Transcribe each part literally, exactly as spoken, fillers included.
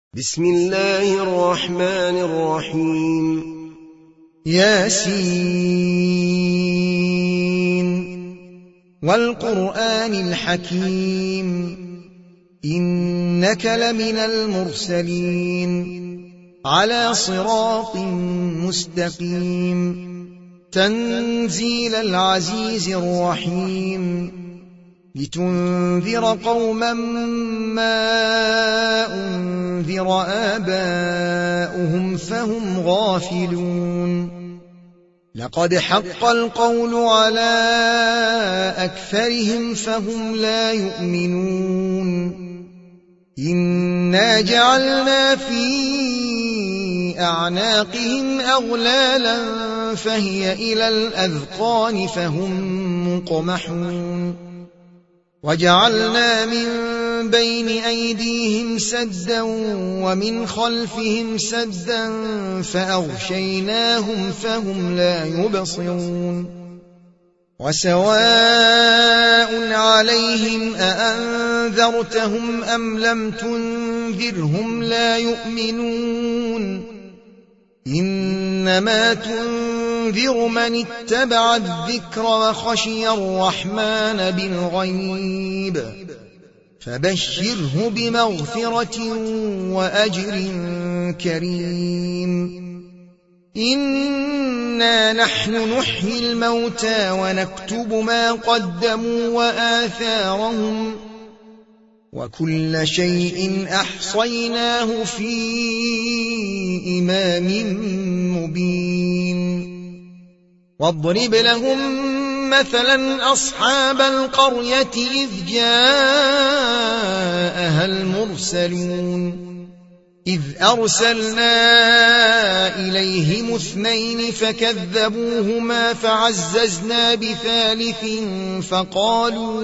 بسم الله الرحمن الرحيم. ياسين والقرآن الحكيم إنك لمن المرسلين على صراط مستقيم تنزيل العزيز الرحيم لتنذر قوما ما أنذر آباؤهم فهم غافلون لقد حق القول على أكثرهم فهم لا يؤمنون إنا جعلنا في أعناقهم أغلالا فهي إلى الأذقان فهم مقمحون وجعلنا من بين أيديهم سدا ومن خلفهم سدا فأغشيناهم فهم لا يبصرون وسواء عليهم أأنذرتهم أم لم تنذرهم لا يؤمنون إنما تنذر من اتبع الذكر وخشي الرحمن بالغيب فبشره بمغفرة وأجر كريم إنا نحن نحيي الموتى ونكتب ما قدموا وآثارهم وكل شيء أحصيناه في إمام مبين واضرب لهم مثلا أصحاب القرية إذ جاءها المرسلون إذ أرسلنا إليهم اثنين فكذبوهما فعززنا بثالث فقالوا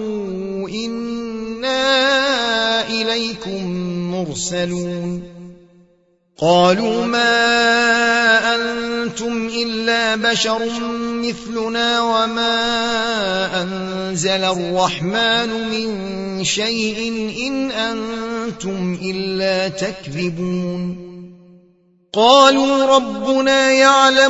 إنا إليكم مرسلون قالوا ما أنتم إلا بشر مثلنا وما أنزل الرحمن من شيء إن أنتم إلا تكذبون قالوا ربنا يعلم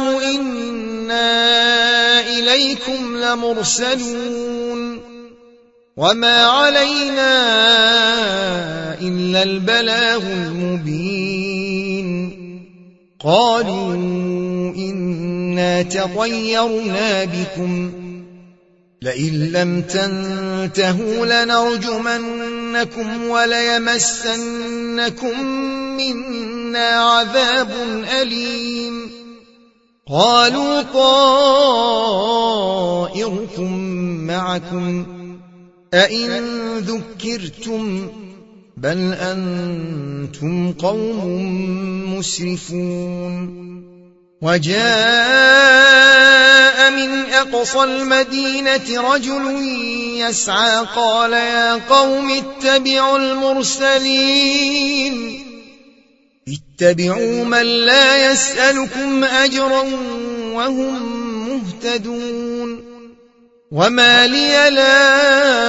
إنا إليكم لمرسلون وما علينا إلا البلاغ المبين قالوا إنا تطيرنا بكم لئن لم تنتهوا لنرجمنكم وليمسنكم منا عذاب أليم قالوا طائركم معكم أئن ذكرتم بل أنتم قوم مسرفون وجاء من أقصى المدينة رجل يسعى قال يا قوم اتبعوا المرسلين اتبعوا من لا يسألكم أجرا وهم مهتدون وما لي لا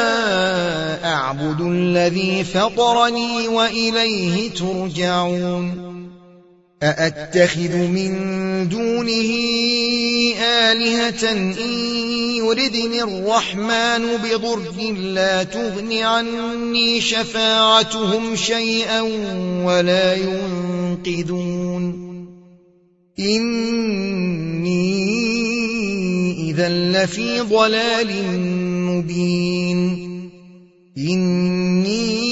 أعبد الذي فطرني وإليه ترجعون أأتخذ من دونه آلهة إن يردني الرحمن بضر لا تغن عني شفاعتهم شيئا ولا ينقذون إني إذا لفي ضلال مبين إني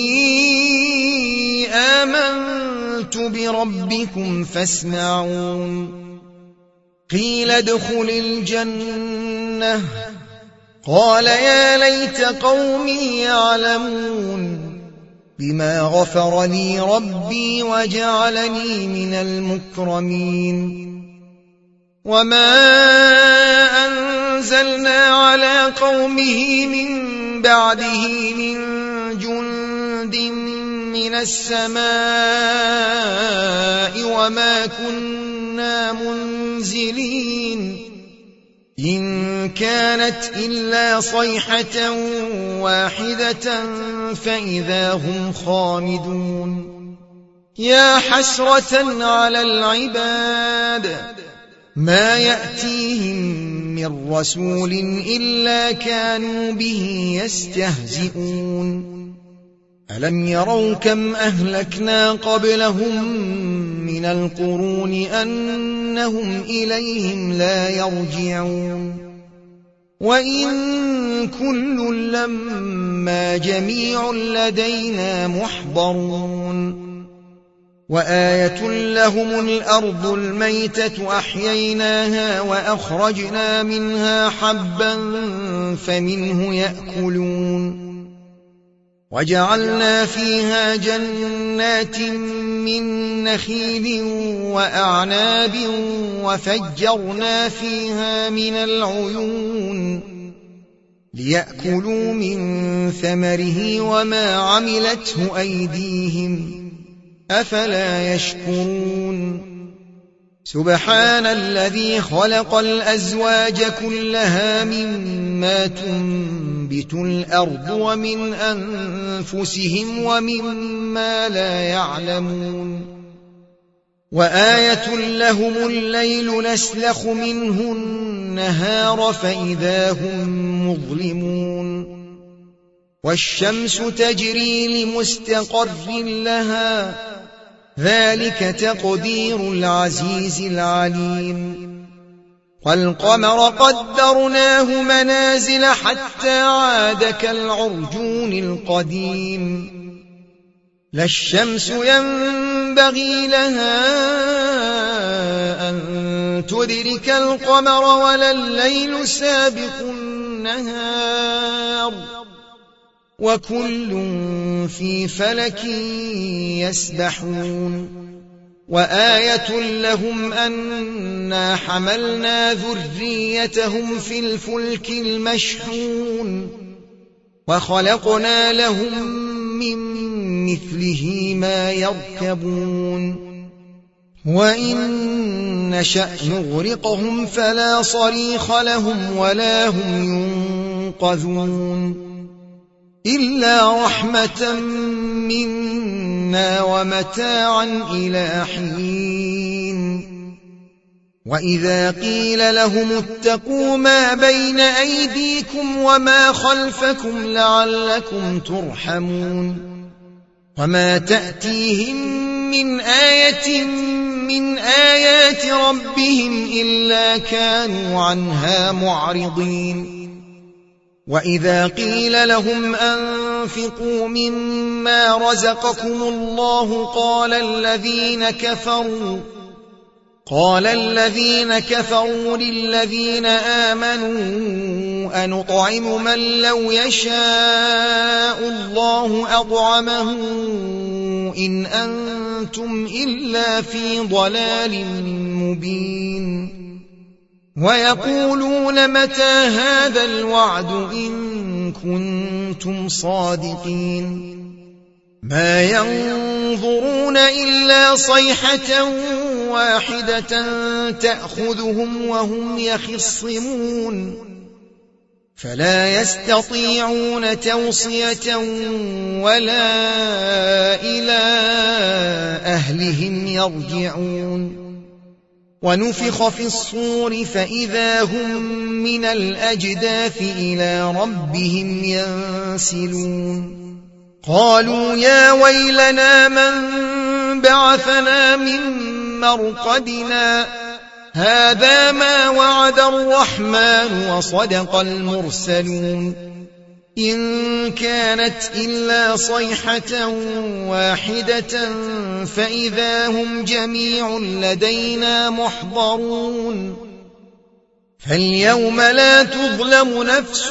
آمنت بربكم فاسمعون قيل ادخل الجنة قال يا ليت قومي يعلمون بما غفر لي ربي وجعلني من المكرمين وما أنزلنا على قومه من بعده من جند من السماء وما كنا منزلين إن كانت إلا صيحة واحدة فإذا هم خامدون يا حسرة على العباد ما يأتيهم من رسول إلا كانوا به يستهزئون ألم يروا كم أهلكنا قبلهم من القرون أنهم إليهم لا يرجعون وإن كل لما جميع لدينا محضرون وآية لهم الأرض الميتة أحييناها وأخرجنا منها حبا فمنه يأكلون وجعلنا فيها جنات من نخيل وأعناب وفجرنا فيها من العيون ليأكلوا من ثمره وما عملته أيديهم أفلا يشكرون سبحان الذي خلق الأزواج كلها مما تنبت الأرض ومن أنفسهم ومما لا يعلمون وآية لهم الليل نسلخ منه النهار فإذا هم مظلمون والشمس تجري لمستقر لها ذلك تقدير العزيز العليم والقمر قدرناه منازل حتى عاد كالعرجون القديم لا الشمس ينبغي لها أن تدرك القمر ولا الليل سابق النهار وكل في فلك يسبحون وآية لهم أنا حملنا ذريتهم في الفلك المشحون وخلقنا لهم من مثله ما يركبون وإن نشأ نغرقهم فلا صريخ لهم ولا هم ينقذون إلا رحمة منا ومتاعا إلى حين وإذا قيل لهم اتقوا ما بين أيديكم وما خلفكم لعلكم ترحمون وما تأتيهم من آية من آيات ربهم إلا كانوا عنها معرضين وإذا قيل لهم أنفقوا مما رزقكم الله قال الذين كفروا قال الذين كفروا للذين آمنوا أنطعم من لو يشاء الله أطعمه إن أنتم إلا في ضلال مبين ويقولون متى هذا الوعد إن كنتم صادقين ما ينظرون إلا صيحة واحدة تأخذهم وهم يخصمون فلا يستطيعون توصية ولا إلى أهلهم يرجعون ونفخ في الصور فإذا هم من الأجداث إلى ربهم ينسلون قالوا يا ويلنا من بعثنا من مرقدنا هذا ما وعد الرحمن وصدق المرسلون إن كانت إلا صيحة واحدة فإذا هم جميع لدينا محضرون فاليوم لا تظلم نفس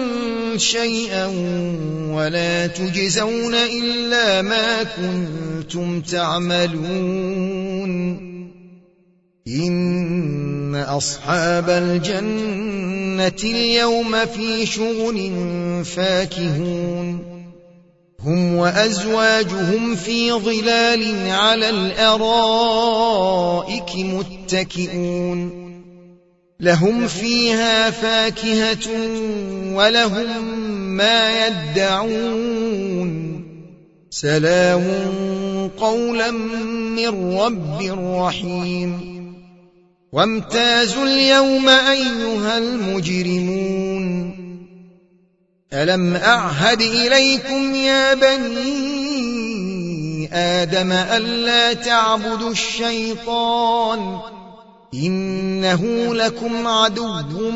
شيئا ولا تجزون إلا ما كنتم تعملون إن أصحاب الجنة اليوم في شغل فاكهون هم وأزواجهم في ظلال على الأرائك متكئون لهم فيها فاكهة ولهم ما يدعون سلام قولا من رب رحيم وامتازوا اليوم أيها المجرمون ألم أعهد إليكم يا بني آدم ألا تعبدوا الشيطان إنه لكم عدو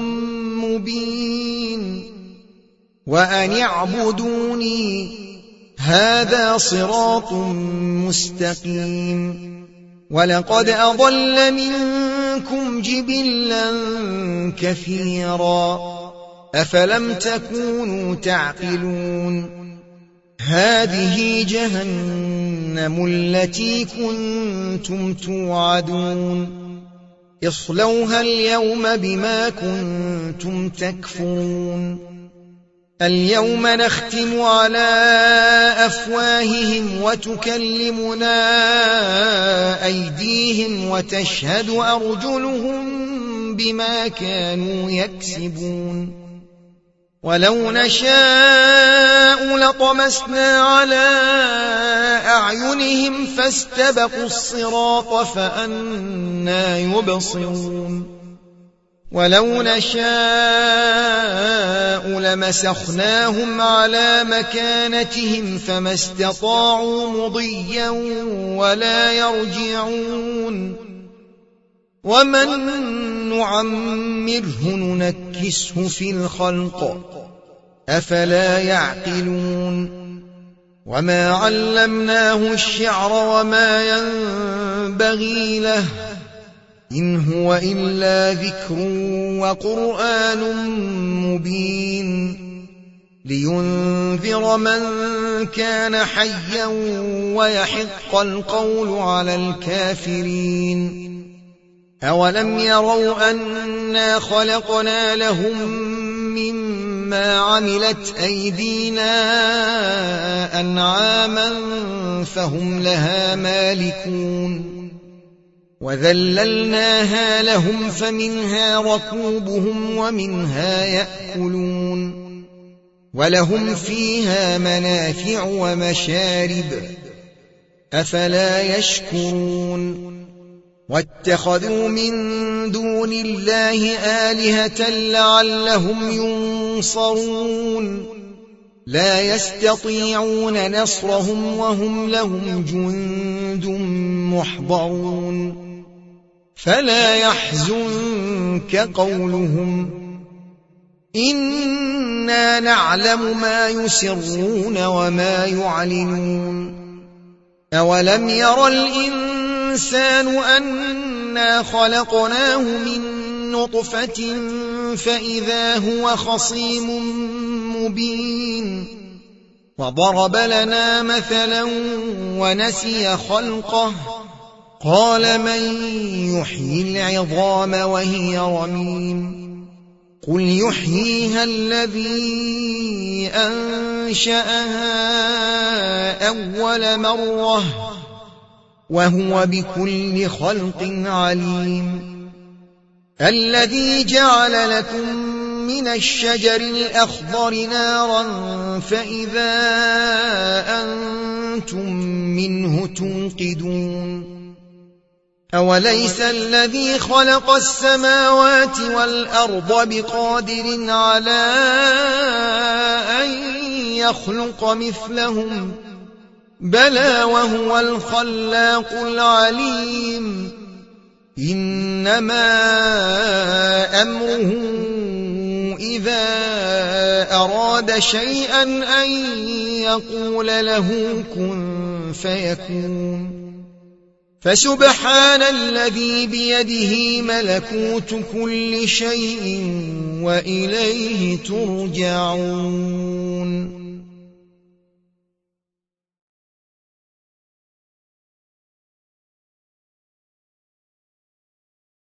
مبين وأن اعبدوني هذا صراط مستقيم ولقد أضل منكم جبلا كثيرا أفلم تكونوا تعقلون هذه جهنم التي كنتم توعدون اصلوها اليوم بما كنتم تكفرون اليوم نختم على أفواههم وتكلمنا أيديهم وتشهد أرجلهم بما كانوا يكسبون ولو نشاء لطمسنا على أعينهم فاستبقوا الصراط فأنى يبصرون ولو نشاء لمسخناهم على مكانتهم فما استطاعوا مضيا ولا يرجعون ومن نعمره ننكسه في الخلق أفلا يعقلون وما علمناه الشعر وما ينبغي له إن هو إلا ذكر وقرآن مبين لينذر من كان حيا ويحق القول على الكافرين أولم يروا أنا خلقنا لهم مما عملت أيدينا أنعاما فهم لها مالكون وذللناها لهم فمنها ركوبهم ومنها يأكلون ولهم فيها منافع ومشارب أفلا يشكرون واتخذوا من دون الله آلهة لعلهم ينصرون لا يستطيعون نصرهم وهم لهم جند محضرون فلا يحزنك قولهم إنا نعلم ما يسرون وما يعلنون أولم ير الإنسان أنا خلقناه من نطفة فإذا هو خصيم مبين وضرب لنا مثلا ونسي خلقه قال من يحيي العظام وهي رميم قل يحييها الذي أنشأها أول مرة وهو بكل خلق عليم الذي جعل لكم من الشجر الأخضر نارا فإذا أنتم منه توقدون أوليس الذي خلق السماوات والأرض بقادر على أن يخلق مثلهم بلى وهو الخلاق العليم إنما أمره إذا أراد شيئا أن يقول له كن فيكون فسبحان الذي بيده ملكوت كل شيء وإليه ترجعون